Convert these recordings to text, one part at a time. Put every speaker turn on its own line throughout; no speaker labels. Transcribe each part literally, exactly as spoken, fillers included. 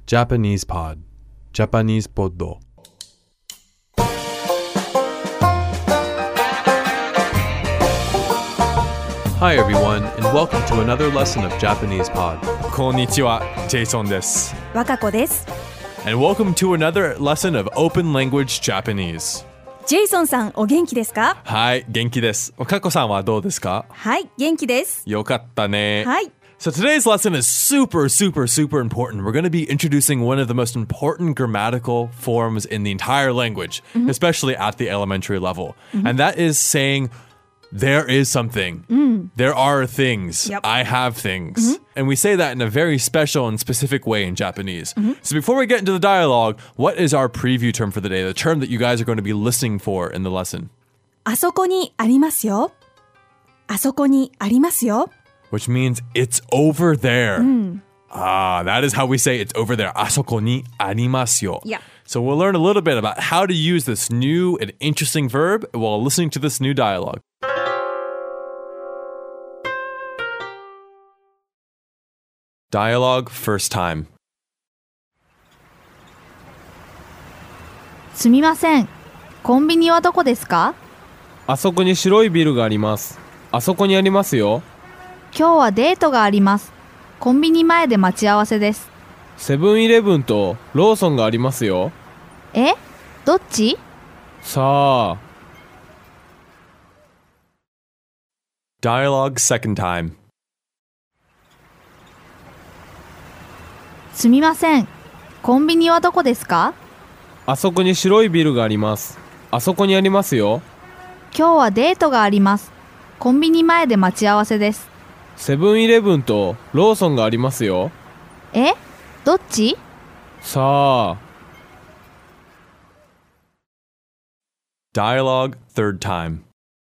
Japanese Pod Japanese Poddo Hi everyone, and welcome to another lesson of Japanese Pod.
こんにちは、ジェイソンです。
若子です。
And welcome to another lesson of Open Language Japanese.
ジェイソンさん、お元気ですか？
はい、元気です。かこさんはどうですか？
はい、元気です。
よかったね。
はい。
So today's lesson is super, super, super important. We're going to be introducing one of the most important grammatical forms in the entire language, mm-hmm. especially at the elementary level. Mm-hmm. And that is saying, there is something. Mm. There are things.
Yep.
I have things. Mm-hmm. And we say that in a very special and specific way in Japanese. Mm-hmm. So before we get into the dialogue, what is our preview term for the day? The term that you guys are going to be listening for in the lesson.
あそこにありますよ。あそこにありますよ。
Which means it's over there.
Mm.
Ah, that is how we say it's over there. あそこにありますよ.
Yeah.
So we'll learn a little bit about how to use this new and interesting verb while listening to this new dialogue. Dialogue first time.
すみません。コンビニはどこですか？
あそこに白いビルがあります。あそこにありますよ。
今日はデートがあります。コンビニ前で待ち合わせです。
セブンイレブンとローソンがありますよ。
え？どっち？
さあ。
Dialogue second time.
すみません。コンビニはどこですか？
あそこに白いビルがあります。あそこにありますよ。
今日はデートがあります。コンビニ前で待ち合わせです。
セブンイレブンとローソンがありますよ。
え？どっち？
さあ。
Dialogue third time.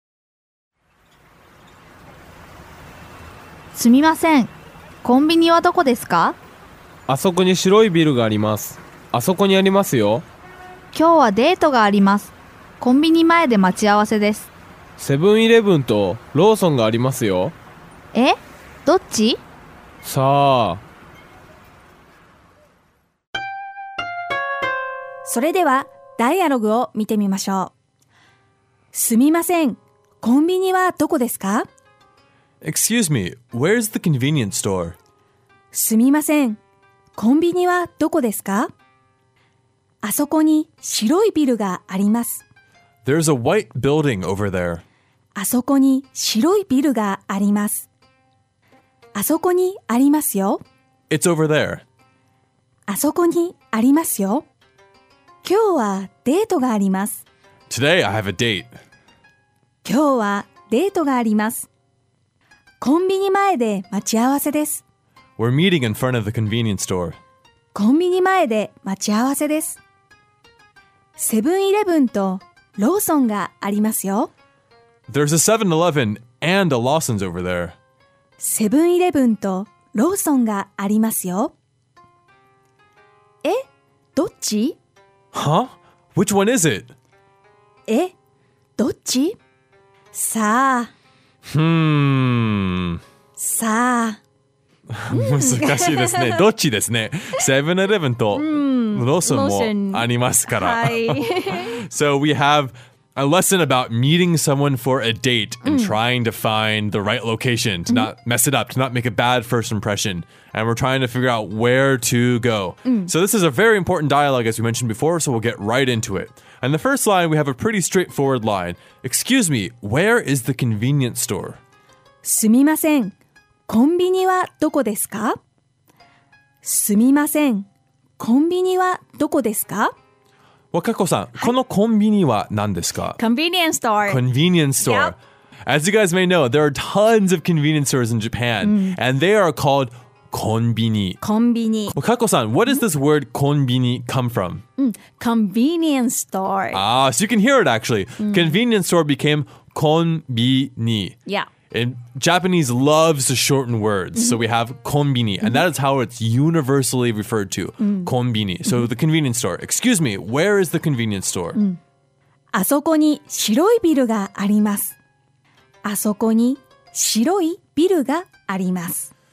すみません。コンビニはどこですか？
あそこに白いビルがあります。あそこにありますよ。
今日はデートがあります。コンビニ前で待ち合わせです。
セブンイレブンとローソンがありますよ。
え？どっち？
さあ。
それでは、ダイアログを見てみましょう。すみません。コンビニはどこですか？
Excuse me, where's the convenience store?
すみません。コンビニはどこですか？あそこに白いビルがあります。
There's a white building over there.
あそこに白いビルがあります。あそこにありますよ。
It's over there.
あそこにありますよ。今日はデートがあります。
Today I have a date.
今日はデートがあります。コンビニ前で待ち合わせです。
We're meeting in front of the convenience store.
コンビニ前で待ち合わせです。セブンイレブンとローソンがありますよ。
There's a seven eleven and a Lawson's over there.
セブンイレブンとローソンがありますよ。え、どっち？
Huh? Which one is it?
え、どっち？さあ。
Hmm.
さあ。
難しいですね。どっちですね。セブンイレブンとローソンもありますから。
はい。
So we have a lesson about meeting someone for a date and trying to find the right location to not mess it up, to not make a bad first impression. And we're trying to figure out where to go. So this is a very important dialogue, as we mentioned before, so we'll get right into it. And the first line, we have a pretty straightforward line. Excuse me, where is the convenience store?
すみません。コンビニはどこですか？すみません。コンビニはどこですか？
若子さん、このコンビニは何ですか？
Convenience store.
Convenience store.
Yep.
As you guys may know, there are tons of convenience stores in Japan, and they are called konbini.
コンビニ。
若子さん, what does this word konbini come from?
Convenience store.
Ah, so you can hear it actually. Convenience store became konbini.
Yeah.
And Japanese loves to shorten words. So we have konbini, and that is how it's universally referred to. Konbini. So the convenience store. Excuse me, where is the convenience store?
あそこに白いビルがあります。あそこに白いビルがあります。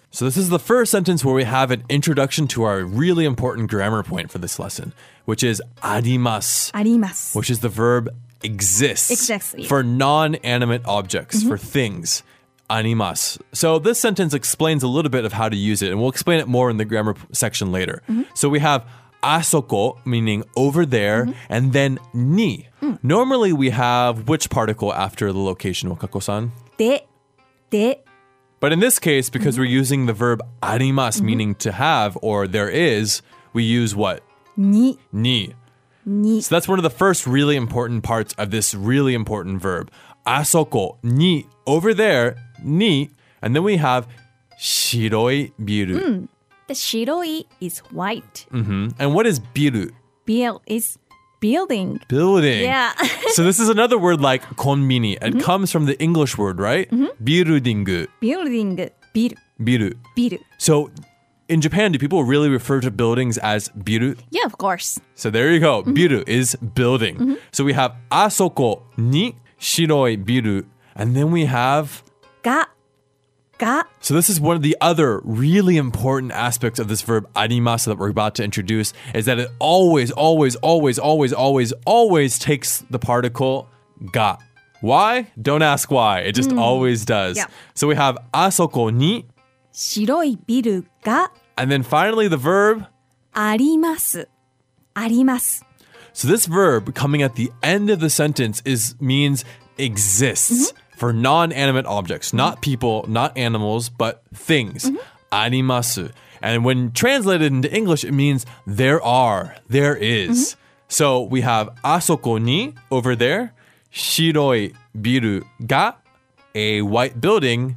So this is the first sentence where we have an introduction to our really important grammar point for this lesson, which is arimasu,
あります。
which is the verb exists
Exactly.
for non-animate objects, for things. Arimasu. So this sentence explains a little bit of how to use it, and we'll explain it more in the grammar p- section later. So we have asoko, meaning over there, and then ni. Normally we have which particle after the location, Wakako-san?
で、で、
But in this case, because we're using the verb arimasu, meaning to have or there is, we use what?
に、
Ni.
に。
So that's one of the first really important parts of this really important verb. Asoko, ni, over there, ni. And then we have shiroi biru.
The 白い is white.
hmm And what is biru?
Bill is building.
Building.
Yeah.
So this is another word like konbini. It comes from the English word, right? Birudingu.
Building. ビル。
Biru.
ビル。
So in Japan, do people really refer to buildings as biru?
Yeah, of course.
So there you go. Biru is building. So we have asoko ni shiroi biru. And then we have...
が、が、
So this is one of the other really important aspects of this verb arimasu that we're about to introduce, is that it always, always, always, always, always, always takes the particle ga. Why? Don't ask why. It just always does.
Yeah.
So we have asoko ni,
白いビルが
and then finally the verb.
あります。あります。
So this verb coming at the end of the sentence is means exists for non-animate objects, not people, not animals, but things. Arimasu. And when translated into English, it means there are, there is. So we have asoko ni over there, shiroi biru ga, a white building,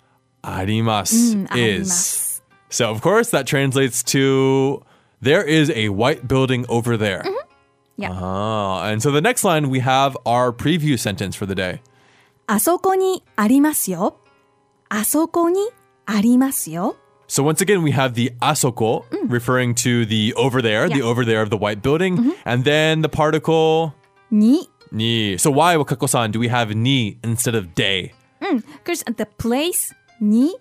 arimasu
Mm,
is.
arimasu.
So of course that translates to there is a white building over there.
Yeah.
Ah, and so the next line we have our preview sentence for the day.
あそこにありますよ。あそこにありますよ。
So once again, we have the asoko referring to the over there, the
Yeah.
over there of the white building, and then the particle
に、
ni. So why, Wakako-san, do we have ni instead of de?
because the place に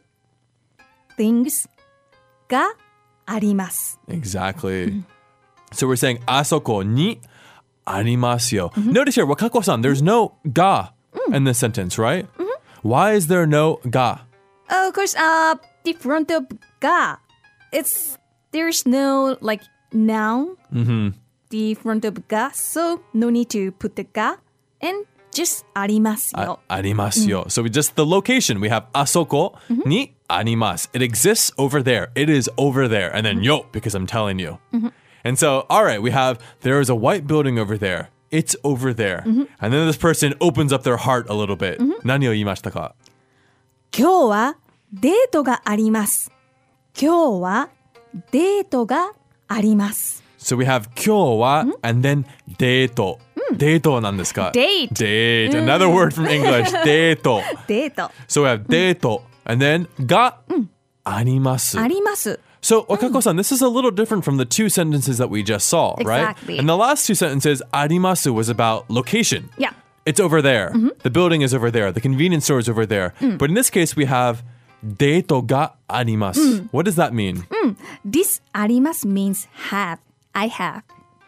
things があります。
Exactly. So we're saying asoko ni arimasu yo. Notice here, Wakako-san, there's no ga in this sentence, right? Why is there no ga?
Oh, of course, uh, the front of が it's there's no like noun. The front of が so no need to put the が and just ありますよ。
Arimasu yo. So we just the location. We have asoko ni arimasu. It exists over there. It is over there. And then yo, because I'm telling you. And so, all right, we have there is a white building over there. It's over there. And then this person opens up their heart a little bit. 何を言いましたか?
今日はデートがあります。今日はデートがあります。
So we have 今日は and then デート。デートなんですか?
Date.
Date. Another word from English. デート。
デート
So we have デート and then があります。
あります。
So, Wakako-san, this is a little different from the two sentences that we just saw, right?
Exactly.
And the last two sentences, arimasu was about location.
Yeah.
It's over there. The building is over there. The convenience store is over there. But in this case, we have deito ga arimasu. What does that mean?
This あります means have. I have.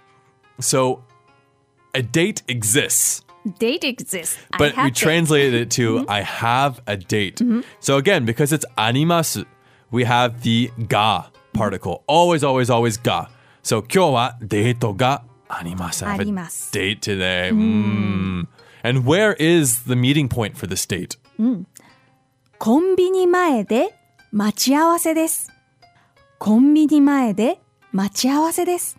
So, a date exists,
Date exists. I
but
have
we
date.
translated it to I have a date. So again, because it's arimasu, we have the ga particle. Always, always, always ga. So, 今日はデートがあります. I have
あり
a
ます
date today. Mm. And where is the meeting point for this date?
コンビニ前で待ち合わせです。コンビニ前で待ち合わせです。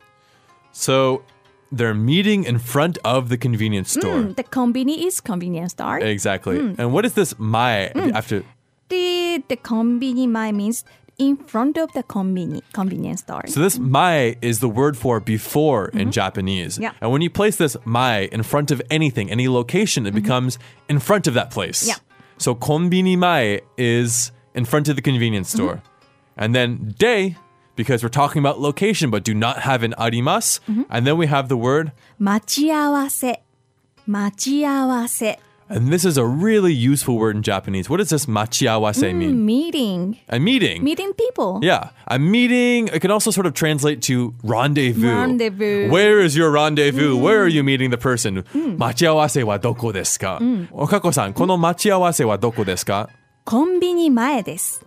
So, they're meeting in front of the convenience store.
The コンビニ is convenience store.
Exactly. And what is this mae after?
The, the コンビニ前 means in front of the コンビニ convenience store.
So this mae is the word for before in Japanese.
Yeah.
And when you place this mae in front of anything, any location, it becomes in front of that place.
Yeah.
So konbini mae is in front of the convenience store. And then de, because we're talking about location but do not have an arimasu. And then we have the word
待ち合わせ。待ち合わせ。
And this is a really useful word in Japanese. What does this machiawase mean?
Meeting.
A meeting.
Meeting people.
Yeah, a meeting. It can also sort of translate to rendezvous.
Rendezvous.
Where is your rendezvous? Where are you meeting the person? 待ち合わせはどこですか? Okakoさん、この待ち合わせはどこですか?
コンビニ前です。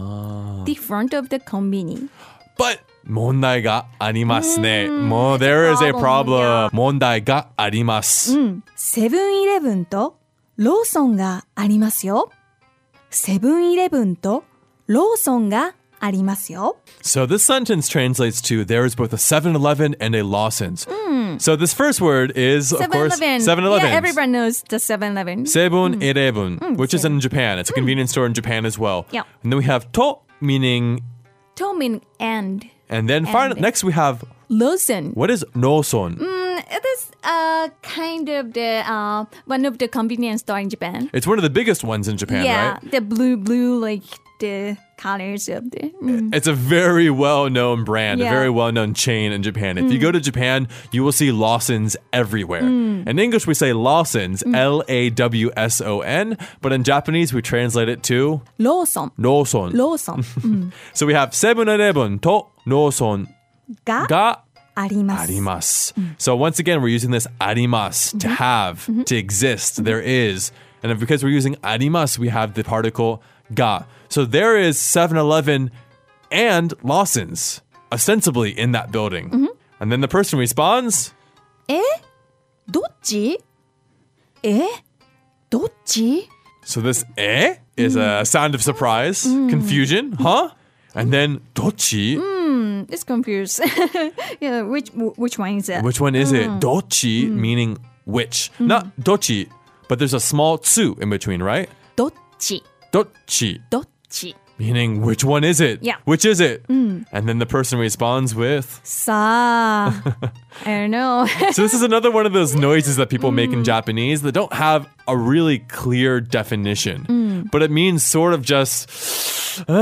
Ah.
The front of the コンビニ。
But 問題がありますね。もう there is a problem. 問題があります。
セブンイレブンとローソンがありますよ。セブンイレブンとローソンがありますよ。
So this sentence translates to there is both a seven eleven and a Lawson's. So this first word is, of course, seven eleven.
Yeah, everyone knows the seven eleven.
seven eleven, which is in Japan. It's a convenience store in Japan as well.
Yeah.
And then we have to, meaning,
To mean and.
and then final,
And.
next we have,
Lawson.
what is noson?
It is uh, kind of the uh, one of the convenience store in Japan.
It's one of the biggest ones in Japan,
yeah,
right?
the blue, blue, like the colors of the. Mm.
It's a very well-known brand, a
Yeah.
very well-known chain in Japan. If you go to Japan, you will see Lawson's everywhere. In English, we say Lawson's, L A W S O N, but in Japanese, we translate it to
Lawson.
Noson.
Lawson.
So we have seven eleven to Noson
が
ga
あります。
arimasu. So once again, we're using this arimasu to have, to exist, there is. And because we're using arimasu, we have the particle ga. So there is seven eleven and Lawson's, ostensibly in that building. And then the person responds,
えどっちえどっち
so this eh is a sound of surprise, confusion, huh? And then dochi,
It's confused. yeah, which which one is it?
which one is it? Dochi meaning which. Not dochi, but there's a small tsu in between, right?
どっち
Dochi,
どっち
meaning which one is it?
Yeah.
Which is it? And then the person responds with.
さあ I don't know.
So this is another one of those noises that people make in Japanese that don't have a really clear definition. But it means sort of just, uh,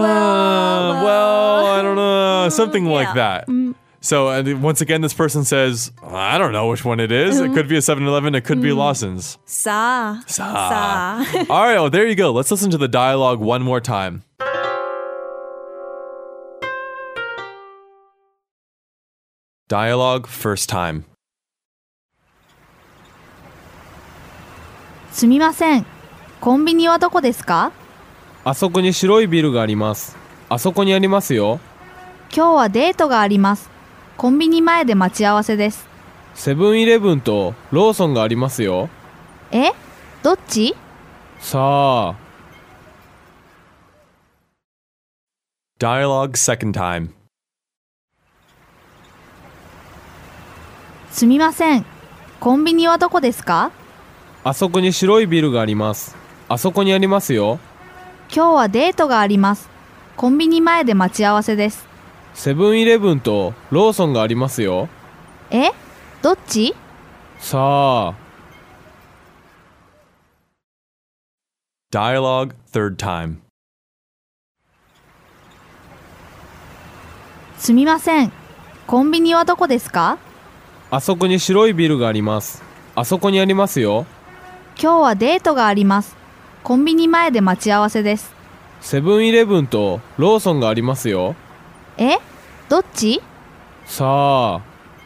well, I don't know, something like
yeah.
that. So and once again, this person says, I don't know which one it is. It could be a seven eleven. It could be Lawson's.
さあ
さ
さあ
All right, well, there you go. Let's listen to the dialogue one more time. Dialogue first time.
すみません。コンビニはどこですか？
あそこに白いビルがあります。あそこにありますよ。
今日はデートがあります。コンビニ前で待ち合わせです。
セブンイレブンとローソンがありますよ。
え？どっち？
さあ。
Dialogue second time.
すみません。コンビニはどこですか？
あそこに白いビルがあります。あそこにありますよ。
今日はデートがあります。コンビニ前で待ち合わせです。
セブンイレブンとローソンがありますよ。
え？どっち？
さあ。
Dialogue third time.
すみません。コンビニはどこですか？
あそこに白いビルがあります。あそこにありますよ。
今日はデートがあります。コンビニ前で待ち合わせです。
セブンイレブンとローソンがありますよ。
え？どっち？
さあ。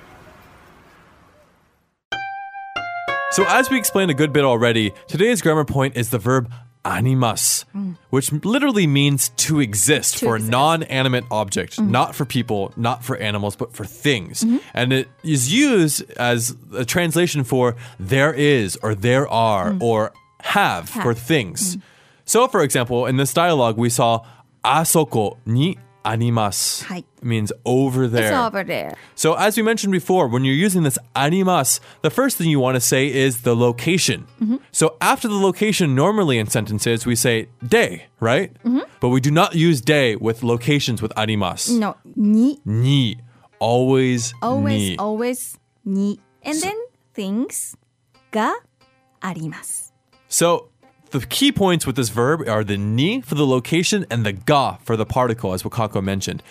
So as we explained a good bit already, today's grammar point is the verb animas, which literally means to exist
To
for
exist.
a non-animate object, not for people, not for animals, but for things. And it is used as a translation for there is or there are or have, for things. So for example, in this dialogue, we saw asoko ni animasu.
はい
It means over there.
It's over there.
So as we mentioned before, when you're using this arimas, the first thing you want to say is the location. So after the location, normally in sentences, we say de, right? But we do not use de with locations with arimas.
No に
Ni. Always,
always
ni.
always に and then things があります
So the key points with this verb are the ni for the location and the ga for the particle, as Wakako mentioned.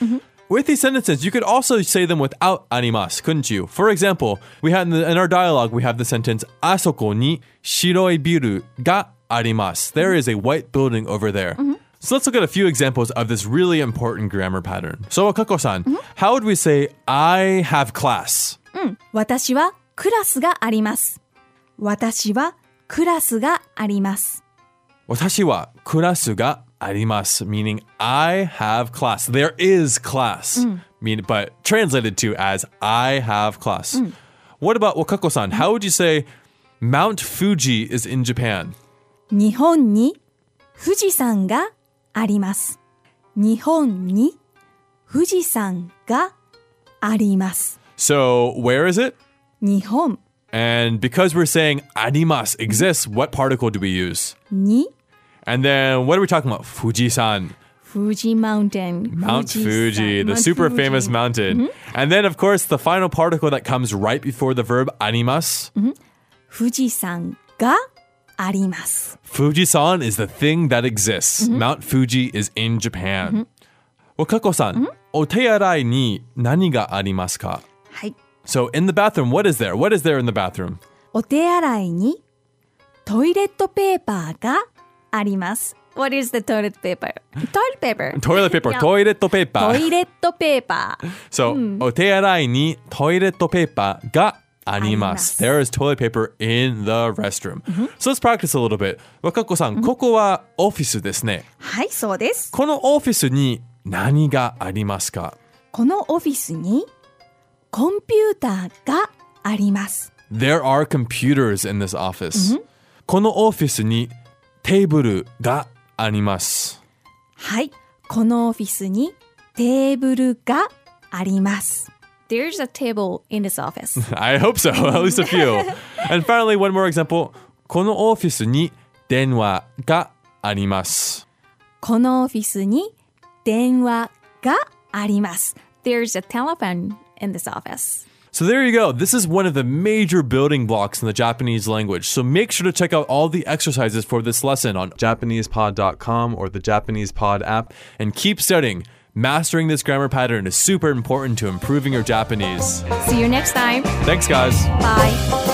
with these sentences, you could also say them without arimasu, couldn't you? For example, we had in, the, in our dialogue, we have the sentence, あそこに白いビルがあります. There is a white building over there. Mm-hmm. So let's look at a few examples of this really important grammar pattern. So, Wakako-san, mm-hmm. how would we say, I have class?
うん、私はクラスがあります。私はクラスがあります。
私はクラスがあります meaning I have class. There is class. Mm. Mean, but translated to as I have class. Mm. What about Wakako-san? How would you say Mount Fuji is in Japan?
日本に富士山があります。日本に富士山があります。
So, where is it?
日本.
And because we're saying あります exists, what particle do we use?
に.
And then what are we talking about? Fuji-san.
Fuji Mountain.
Mount
Fuji-san.
Fuji, the
Mount
super
Fuji.
famous mountain. Mm-hmm. And then, of course, the final particle that comes right before the verb あります.
Mm-hmm. 富士山があります.
Fuji-san is the thing that exists. Mm-hmm. Mount Fuji is in Japan. Mm-hmm. Wakako-san, mm-hmm. お手洗いに何がありますか?
はい.
So, in the bathroom, what is there? What is there in the bathroom?
お手洗いにトイレットペーパーがあります. What is the toilet paper? Toilet paper.
Toilet paper. トイレットペーパー.
トイレットペーパー.
So, お手洗いにトイレットペーパーがあります. There is toilet paper in the restroom. Mm-hmm. So, let's practice a little bit. Wakako-san, mm-hmm. ここはオフィスですね.
はい、そうです。
このオフィスに何がありますか?
このオフィスにコンピューターがあります。
There are computers in this office. Mm-hmm. このオフィスにテーブルがあります。
はい、このオフィスにテーブルがあります。There's a table in this office.
I hope so, at least a few. And finally, one more example. このオフィスに電話があります。
このオフィスに電話があります。There's a telephone in this office.
So there you go. This is one of the major building blocks in the Japanese language. So make sure to check out all the exercises for this lesson on Japanese pod dot com or the Japanese Pod app and keep studying. Mastering this grammar pattern is super important to improving your Japanese.
See you next time.
Thanks, guys.
Bye.